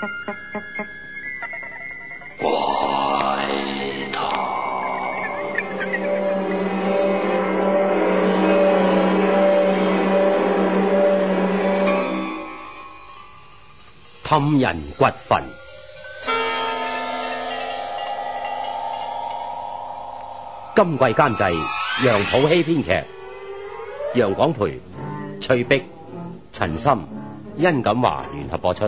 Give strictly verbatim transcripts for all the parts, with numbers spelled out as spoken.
怪談氹人骨墳。今季監製楊普希，編劇楊廣培、翠碧、陳森、殷錦華聯合播出。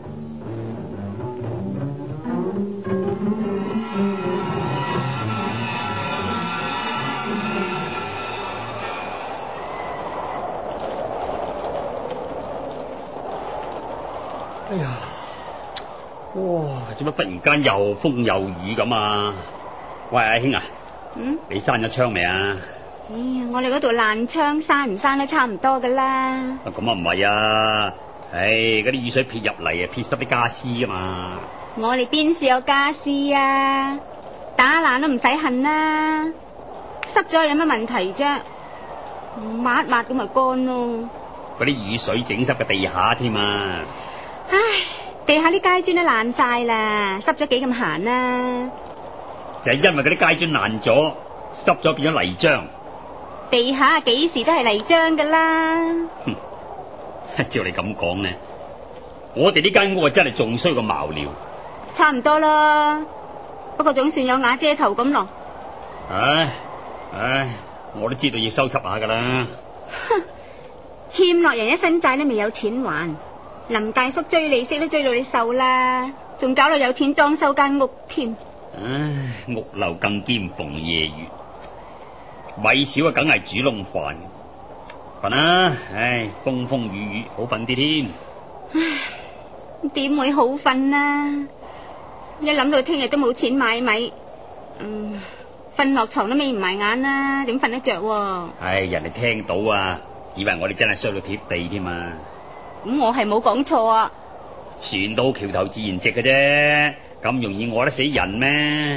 哎呀，哇！做乜忽然間又風又雨咁啊？喂，阿兄啊， 嗯， 你閂咗窗未啊？ 哎呀，我哋嗰度爛窗閂唔閂都差唔多噶啦。 咁啊唔係啊，唉，嗰啲雨水撇入嚟啊，撇濕啲家私噶嘛。 我哋邊處有家私啊？打爛都唔使恨啦，濕咗有乜問題啫？抹一抹咁咪乾咯。 嗰啲雨水整濕嘅地下添啊！ 唉，地下啲街磚都爛晒啦，濕咗幾咁閒啦。 就係因為嗰啲街磚爛咗，濕咗變咗泥漿。 地下啊，幾時都係泥漿噶啦。 哼，照你咁講呢，我哋呢間屋啊真係仲衰過茅寮。 差唔多啦，不過總算有瓦遮頭咁咯。 唉唉，我都知道要收拾下噶啦。 哼，欠落人一身債都未有錢還。林大叔追利息都追到你瘦啦，仲搞到有錢裝修間屋添。 唉，屋漏更兼逢夜雨，米少啊，梗係煮籠飯瞓啦。唉，風風雨雨好瞓啲添。 唉，點會好瞓啊？一諗到聽日都冇錢買米，嗯，瞓落床都眯唔埋眼啦，點瞓得着喎？ 唉，人哋聽到啊，以為我哋真係衰到貼地添啊！ 咁我係冇講錯啊！ 船到橋頭自然直嘅啫，咁容易餓得死人咩？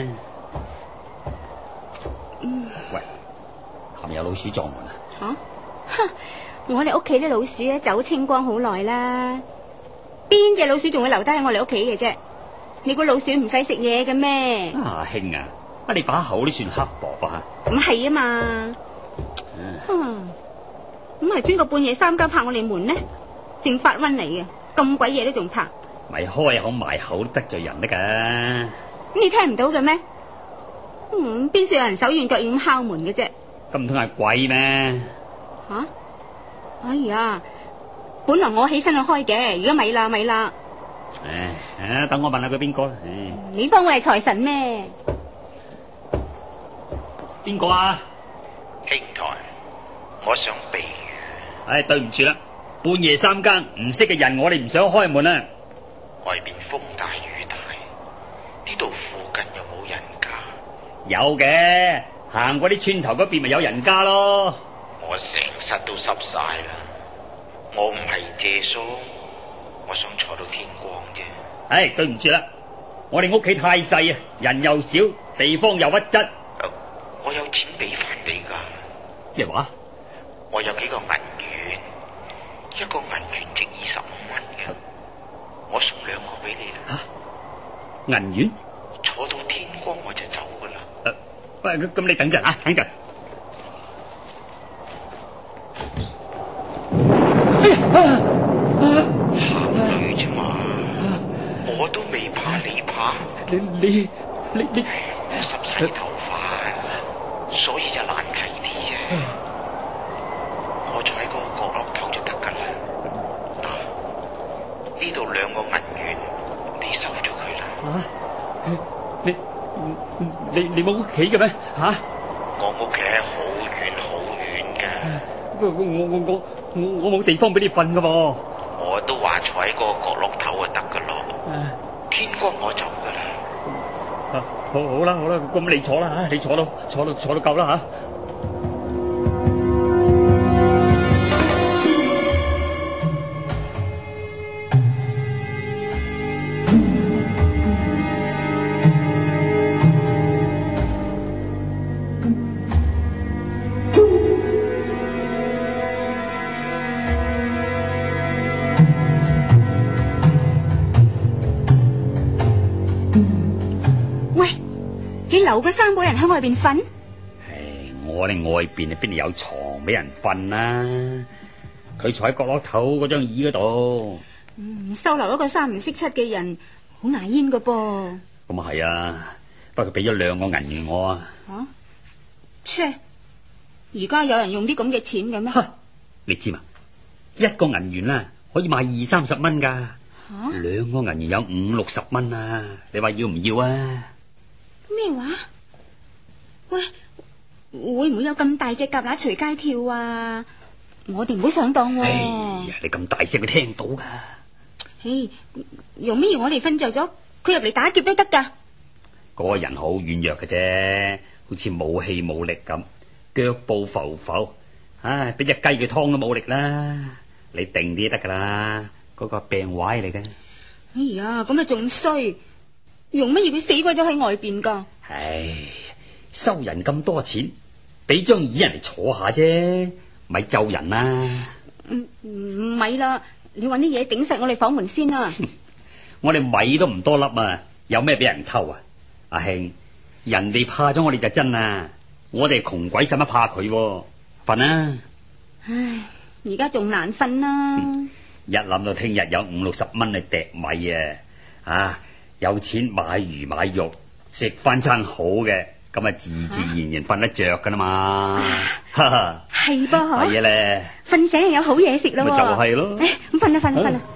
嗯、 喂，係咪有老鼠撞門啊？ 吓、啊，我哋屋企啲老鼠咧走清光好耐啦，邊隻老鼠仲會留低喺我哋屋企嘅啫？你估老鼠唔使食嘢嘅咩？ 啊，兄啊，啊你把口都算刻薄啊！ 咁係啊嘛，嗯，咁係邊個半夜三更拍我哋門呢？正發瘟嚟嘅，咁鬼嘢都仲拍， 咪開口埋口都得罪人得噶。 你聽唔到嘅咩？嗯，邊處有人手軟腳軟咁敲門嘅啫？ 咁唔通係鬼咩？ 吓、啊！哎呀，本來我起身去開嘅，而家咪啦咪啦。 唉，啊，等我問下佢邊個啦。唉， 你幫我係財神咩？ 邊個啊？ 兄台，我想避雨。 唉，對唔住啦。半夜三更唔識嘅人，我哋唔想開門啊！ 外邊風大雨大，呢度附近有冇人家？ 有嘅，行過啲村頭嗰邊咪有人家咯。 我成身都濕晒啦，我唔係借宿，我想坐到天光啫。 唉，對唔住啦，我哋屋企太細啊，人又少，地方又屈質。 我有錢俾翻你噶。 咩話？ 我有幾個銀元。一個銀元值二十五蚊嘅，我送兩個俾你啦。 吓、啊，銀元？ 坐到天光我就走噶啦。 誒、啊，喂，咁你等陣啊，等陣。 下雨啫嘛，我都未怕，你怕？ 你你你你， 我濕晒頭髮，所以就難睇啲啫。我坐喺嗰個角落頭就得噶啦。嗱，呢度兩個銀元，你收咗佢啦。 啊，你你你冇屋企嘅咩？吓、啊， 我屋企係好遠好遠嘅。 我我我我我我冇地方俾你瞓噶噃。 我都話坐喺嗰個角落頭就得噶咯。 啊、 天光我走噶啦。 啊，好好啦好啦，咁你坐啦吓，你坐到坐到坐到夠啦吓。 留個三個人喺外邊瞓？ 唉，我哋外邊啊邊度有床俾人瞓啦？佢坐喺角落頭嗰張椅嗰度。 嗯，收留一個三唔識七嘅人，好牙煙噶噃。 咁啊係啊，不過佢俾咗兩個銀元我啊。 吓？切！而家有人用啲咁嘅錢嘅咩？ 你知嘛？一個銀元啊，可以買二三十蚊噶。吓？兩個銀元有五六十蚊啊！你話要唔要啊？ 咩話？喂，會唔會有咁大隻蛤乸隨街跳啊？我哋唔好上當喎。 哎呀，你咁大聲佢聽到噶。 嘿，用咩？我哋瞓着咗，佢入嚟打劫都得噶。 嗰個人好軟弱嘅啫，好似冇氣冇力咁，腳步浮浮，唉，俾隻雞佢湯都冇力啦。你定啲得噶啦，嗰個病壞嚟嘅。 哎呀，咁啊仲衰，用乜嘢佢死鬼咗喺外邊噶？ 唉，收人咁多錢，俾張椅人嚟坐下啫，咪咒人啦。 唔唔係啦，你搵啲嘢頂實我哋房門先啦。 我哋米都唔多粒啊，有咩俾人偷啊？阿兄，人哋怕咗我哋就真啦，我哋窮鬼使乜怕佢？瞓啦。 唉，而家仲難瞓啦。 嗯，一諗到聽日有五六十蚊去糴米啊，啊，有錢買魚買肉，食翻餐好嘅，咁啊自自然然瞓得着噶啦嘛。哈哈， 係噃， 係啊咧， 瞓醒又有好嘢食咯。 咪就係咯。 誒，咁瞓啦瞓啦瞓啦。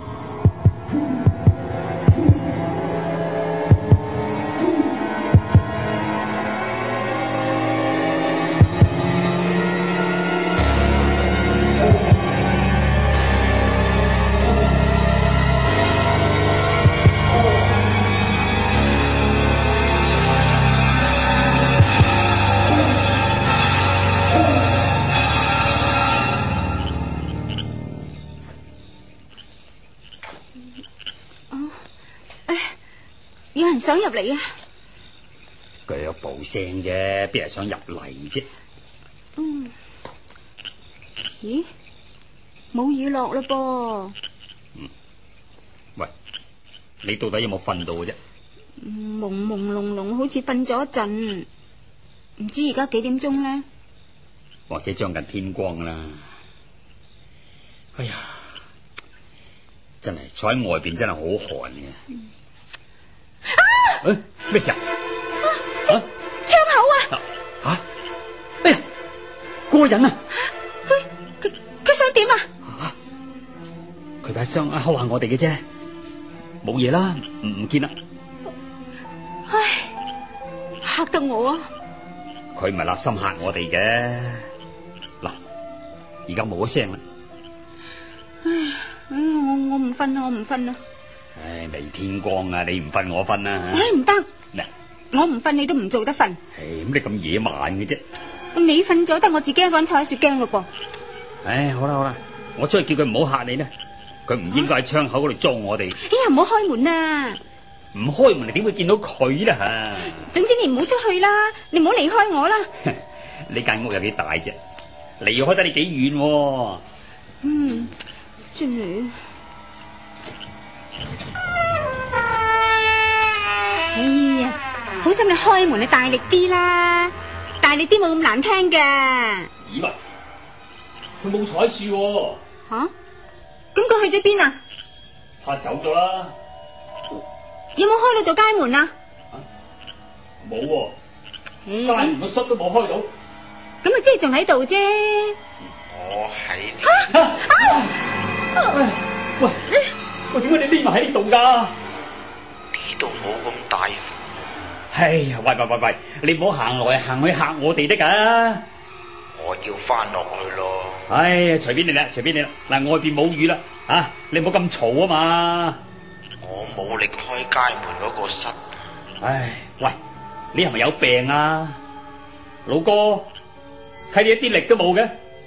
有人想入嚟啊！ 腳步聲啫，邊係想入嚟啫？ 嗯，咦，冇雨落啦噃。 嗯，喂，你到底有冇瞓到嘅啫？ 朦朦朧朧，好似瞓咗一陣，唔知而家幾點鐘咧？ 或者將近天光啦。哎呀，真係坐喺外邊真係好寒嘅。嗯誒，咩事啊？ 窗窗口啊！ 吓！哎呀，嗰個人啊！ 佢佢佢想點啊？ 吓！佢把雙眼敲下我哋嘅啫，冇嘢啦，唔唔見啦。 唉，嚇得我啊！ 佢唔係立心嚇我哋嘅。嗱，而家冇咗聲啦。 唉，唉，我我唔瞓啦，我唔瞓啦。 唉，未天光啊！你唔瞓我瞓啦。 唉，唔得， 嗱， 我唔瞓你都唔做得瞓。 唉，咁你咁野蠻嘅啫。 你瞓咗得我自己一個人坐喺雪驚咯噃。 唉，好啦好啦，我出去叫佢唔好嚇你啦。佢唔應該喺窗口嗰度裝我哋。 哎呀，唔好開門啊！ 唔開門你點會見到佢啦吓？ 總之你唔好出去啦，你唔好離開我啦。 呢間屋有幾大啫？離開得你幾遠？ 嗯，真係。哎呀，好心你開門，你大力啲啦，大力啲冇咁難聽嘅。 咦嘛，佢冇坐喺樹。 吓？咁佢去咗邊啊？ 怕走咗啦。 有冇開到道街門啊？ 冇喎， 街門個室都冇開到。 咁啊，即係仲喺度啫。 我喺呢。 喂喂，點解你匿埋喺呢度噶？ 呢度冇咁大風。 哎呀，喂喂喂喂，你唔好行來行去嚇我哋得噶。 我要翻落去咯。 哎呀，隨便你啦，隨便你啦。嗱，外邊冇雨啦，啊，你唔好咁嘈啊嘛。 我冇力開街門嗰個室。 唉，喂，你係咪有病啊，老哥？睇你一啲力都冇嘅。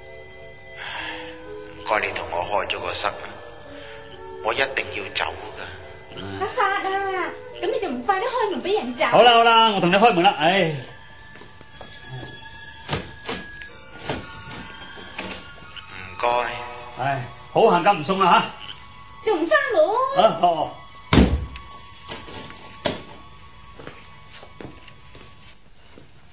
唔該，你同我開咗個室，我一定要走噶。 阿發啊，咁你就唔快啲開門俾人走？ 好啦好啦，我同你開門啦。唉， 唔該。 唉，好行咁唔送啦吓，仲閂門。 啊，哦。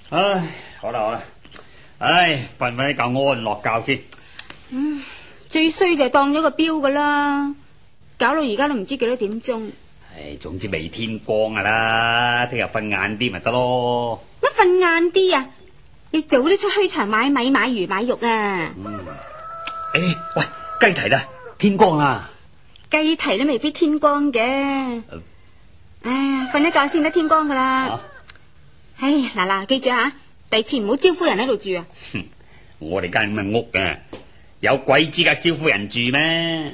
唉，好啦好啦，唉，瞓瞓一覺安樂覺先。 嗯，最衰就當咗個標噶啦，搞到而家都唔知幾多點鐘。 唉，總之未天光噶啦，聽日瞓晏啲咪得咯。 乜瞓晏啲啊？要早啲出墟場買米買魚買肉啊！ 嗯，誒，喂，雞啼啦，天光啦。 雞啼都未必天光嘅。 呃、 唉，瞓一覺先得天光噶啦。啊、唉，嗱嗱，記住吓，第次唔好招呼人喺度住啊！ 哼，我哋間咁嘅屋啊，有鬼資格招呼人住咩？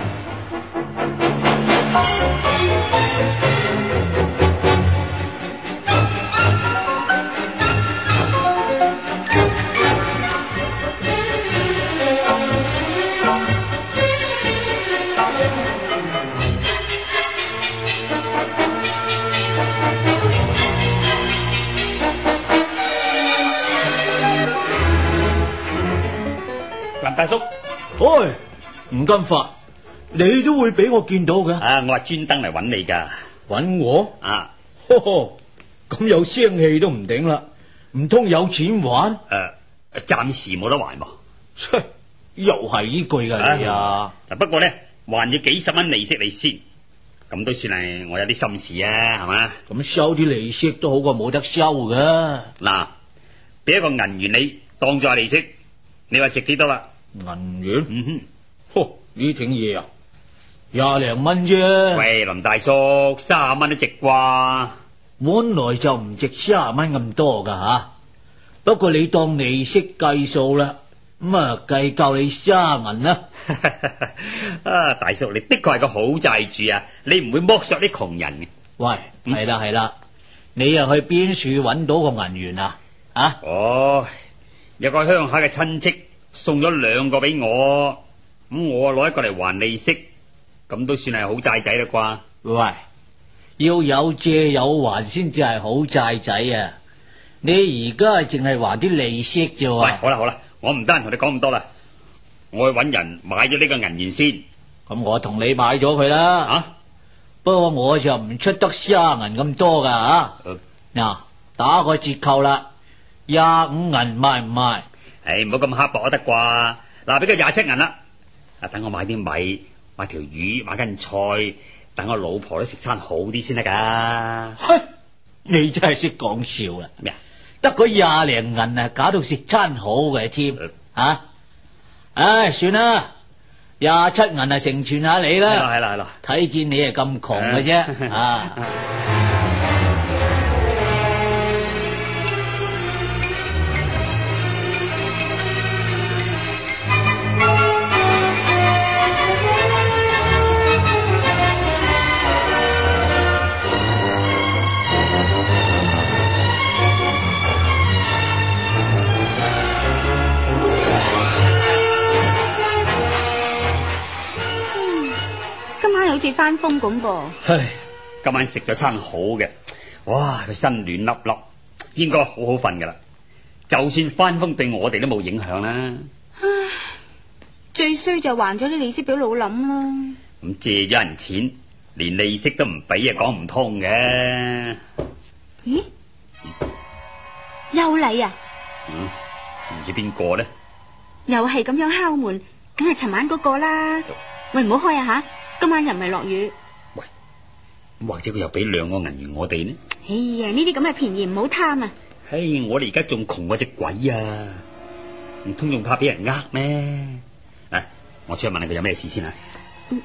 大叔， 喂，吳金發，你都會俾我見到嘅？ 啊，我話專登嚟揾你噶。 揾我？ 啊， 呵呵，咁有聲氣都唔頂啦，唔通有錢還？ 誒、呃，暫時冇得還喎。 切，又係呢句噶你啊！ 嗱，不過咧，還要幾十蚊利息你先，咁都算係我有啲心事啊，係嘛？ 咁收啲利息都好過冇得收噶。 嗱，俾一個銀元你當咗係利息，你話值幾多啦？ 銀元， 嗯哼， 呵，呢挺嘢啊，廿零蚊啫。 喂，林大叔，卅蚊都值啩？ 本來就唔值卅蚊咁多噶吓，不過你當利息計數啦，咁啊計夠你卅銀啦。 啊，大叔，你的確係個好債主啊，你唔會剝削啲窮人嘅。 喂，係啦係啦，你又去邊處揾到個銀元啊？啊？ 哦，有個鄉下嘅親戚送咗兩個俾我，咁我攞一個嚟還利息，咁都算係好債仔啦啩？ 喂，要有借有還先至係好債仔啊！你而家淨係還啲利息啫。 喂，好啦好啦，我唔得閒同你講咁多啦，我去揾人買咗呢個銀元先。 咁我同你買咗佢啦。啊，不過我就唔出得卅銀咁多噶啊。嗱、呃，打個折扣啦，廿五銀賣唔賣？ 誒，唔好咁刻薄得啩？嗱，俾佢廿七銀啦。啊，等我買啲米，買條魚，買根菜，等我老婆都食餐好啲先得噶。 嘿，你真係識講笑啦！ 咩啊？ 得個廿零銀啊，搞到食餐好嘅添啊！唉，算啦，廿七銀啊，成全下你啦。 係啦係啦係啦， 睇見你係咁窮嘅啫啊！ 好似翻風咁噃。 唉，今晚食咗餐好嘅，哇，佢身暖粒粒，應該好好瞓噶啦。就算翻風對我哋都冇影響啦。 唉，最衰就還咗啲利息俾老諗啦。 咁借咗人錢，連利息都唔俾啊，講唔通嘅。 咦？又嚟啊？ 嗯，唔知邊個咧？ 又係咁樣敲門，梗係尋晚嗰個啦。喂，唔好開啊吓！今晚又唔係落雨。 喂，咁或者佢又俾兩個銀元我哋呢？ 哎呀，呢啲咁嘅便宜唔好貪啊！ 嘿，我哋而家仲窮過隻鬼啊，唔通仲怕俾人呃咩？啊，我出去問下佢有咩事先啊。嗯、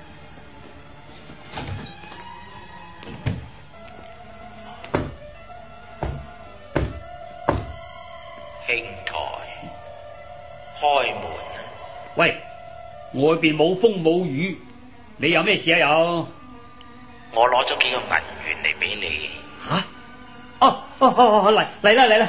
兄台，開門。 喂，外邊冇風冇雨。你有咩事啊？有， 我攞咗幾個銀元嚟俾你。 吓、啊？哦哦哦，嚟嚟啦嚟啦！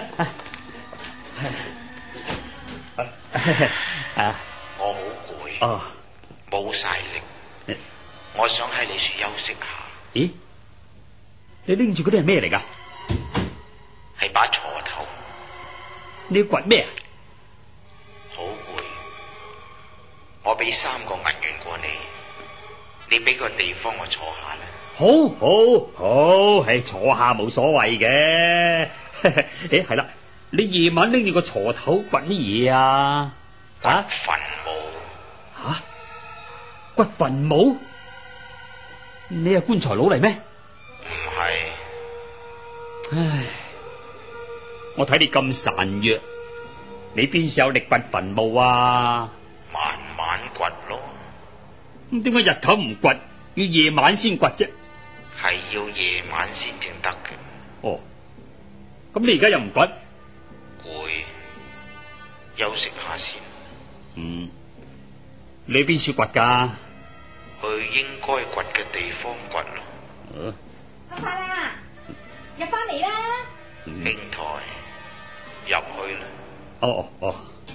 啊， 我好攰， 哦， 冇晒力，我想喺你處休息下。 咦？你拎住嗰啲係咩嚟噶？ 係把鋤頭。 你要掘咩啊？ 好攰，我俾三個銀元過你。你俾個地方我坐下啦。 好，好，好，係坐下冇所謂嘅。 誒，係啦，你夜晚拎住個鋤頭掘乜嘢啊？ 掘墳墓。 吓？掘墳墓？你係棺材佬嚟咩？ 唔係。 唉，我睇你咁孱弱，你邊時有力掘墳墓啊？ 慢慢掘咯。 咁點解日頭唔掘，要夜晚先掘啫？ 係要夜晚先至得嘅。 哦，咁你而家又唔掘？ 攰，休息下先。 嗯，你邊處掘噶？ 去應該掘嘅地方掘咯。 嗯， 阿快啊，入翻嚟啦！ 兄台，入去啦。 哦哦哦。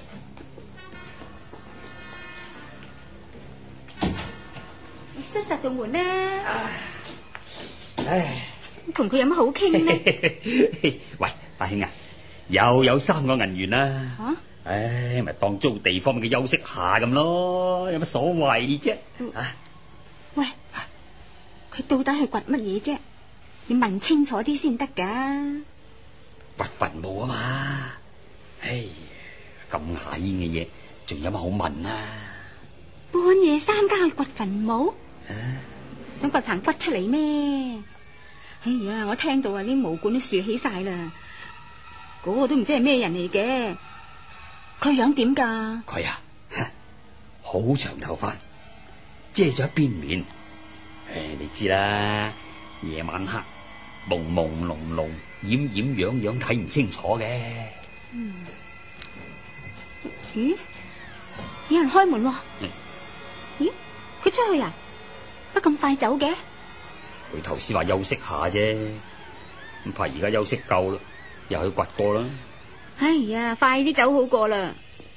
你閂實道門啦。 唉， 同佢有乜好傾呢？ 喂，大兄啊，又有三個銀元啦。 吓？ 唉，咪當租地方嘅休息下咁咯，有乜所謂啫？啊， 喂，佢到底係掘乜嘢啫？你問清楚啲先得噶。 掘墳墓啊嘛！唉，咁牙煙嘅嘢，仲有乜好問啊？ 半夜三更去掘墳墓，想掘棚骨出嚟咩？哎呀，我聽到啊，啲毛管都豎起晒啦，嗰個都唔知係咩人嚟嘅。佢樣點噶？ 佢啊，好長頭髮，遮咗一邊面。唉，你知啦，夜晚黑朦朦朧朧、掩掩樣樣，睇唔清楚嘅。 嗯，咦？有人開門喎？ 嗯、 咦？佢出去啊？乜咁快走嘅？ 佢頭先話休息下啫，咁怕而家休息夠啦，又去掘過啦。 哎呀，快啲走好過啦！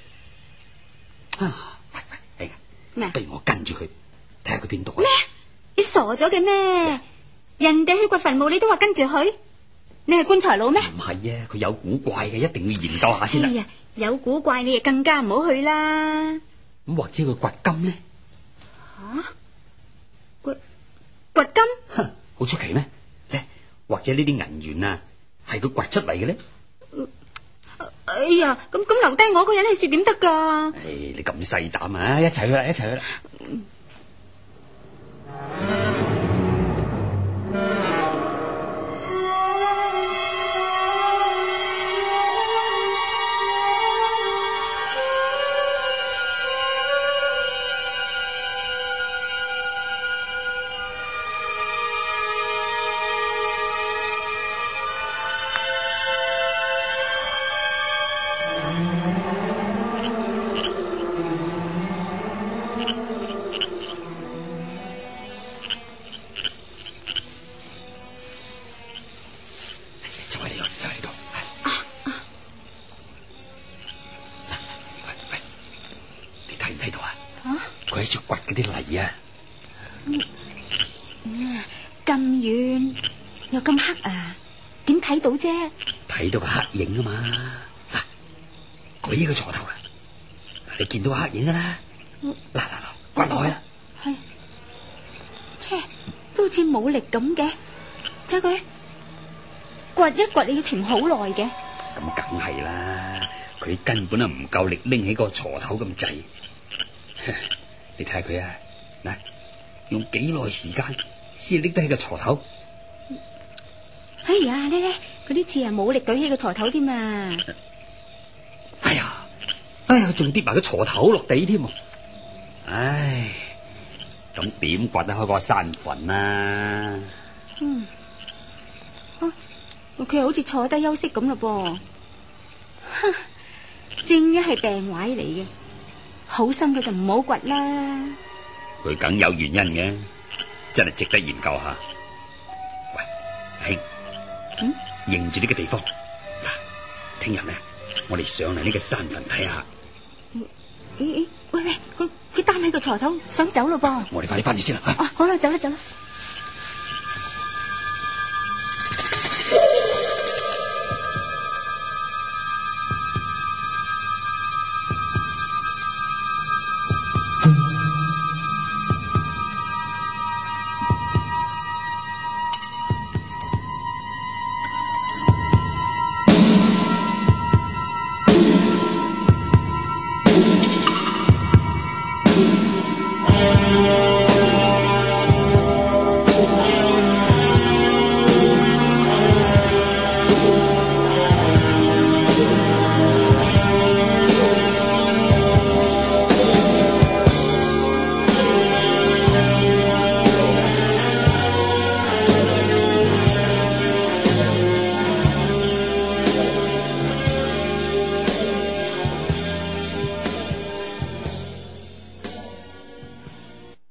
啊，喂喂， 咩？ 不如我跟住佢，睇下佢邊度啊？ 咩？你傻咗嘅咩？人哋去掘墳墓，你都話跟住去？你係棺材佬咩？ 唔係啊，佢有古怪嘅，一定要研究下先啦。 哎呀，有古怪你就更加唔好去啦。 咁或者佢掘金咧？ 吓？掘掘金？ 哼，好出奇咩？咧，或者呢啲銀元啊，係佢掘出嚟嘅咧？ 哎呀，咁咁留低我一個人去說點得噶？ 唉，你咁細膽啊！一齊去啦，一齊去啦！啲泥啊， 咁遠又咁黑啊，點睇到啫？ 睇到個黑影啊嘛！嗱，舉呢個鋤頭啦，你見到個黑影噶啦，嗱嗱嗱，掘落去啦。 係，切，都好似冇力咁嘅，睇佢掘一掘，你要停好耐嘅。 咁梗係啦，佢根本啊唔夠力拎起個鋤頭咁滯。你睇下佢啊，嗱，用幾耐時間先拎得起個鋤頭？ 哎呀，咧咧，佢啲字啊冇力舉起個鋤頭添啊！ 哎呀，哎呀，仲跌埋個鋤頭落地添。唉，咁點掘得開個山墳啊？ 嗯，啊，佢又好似坐低休息咁嘞噃。哼，正一係病壞嚟嘅。好心佢就唔好掘啦， 佢梗有原因嘅，真係值得研究下。喂，兄，嗯，認住呢個地方，嗱，聽日咧，我哋上嚟呢個山墳睇下。 咦咦，喂喂，佢佢擔起個鋤頭想走咯噃， 我哋快啲翻去先啦。 啊，好啦，走啦走啦。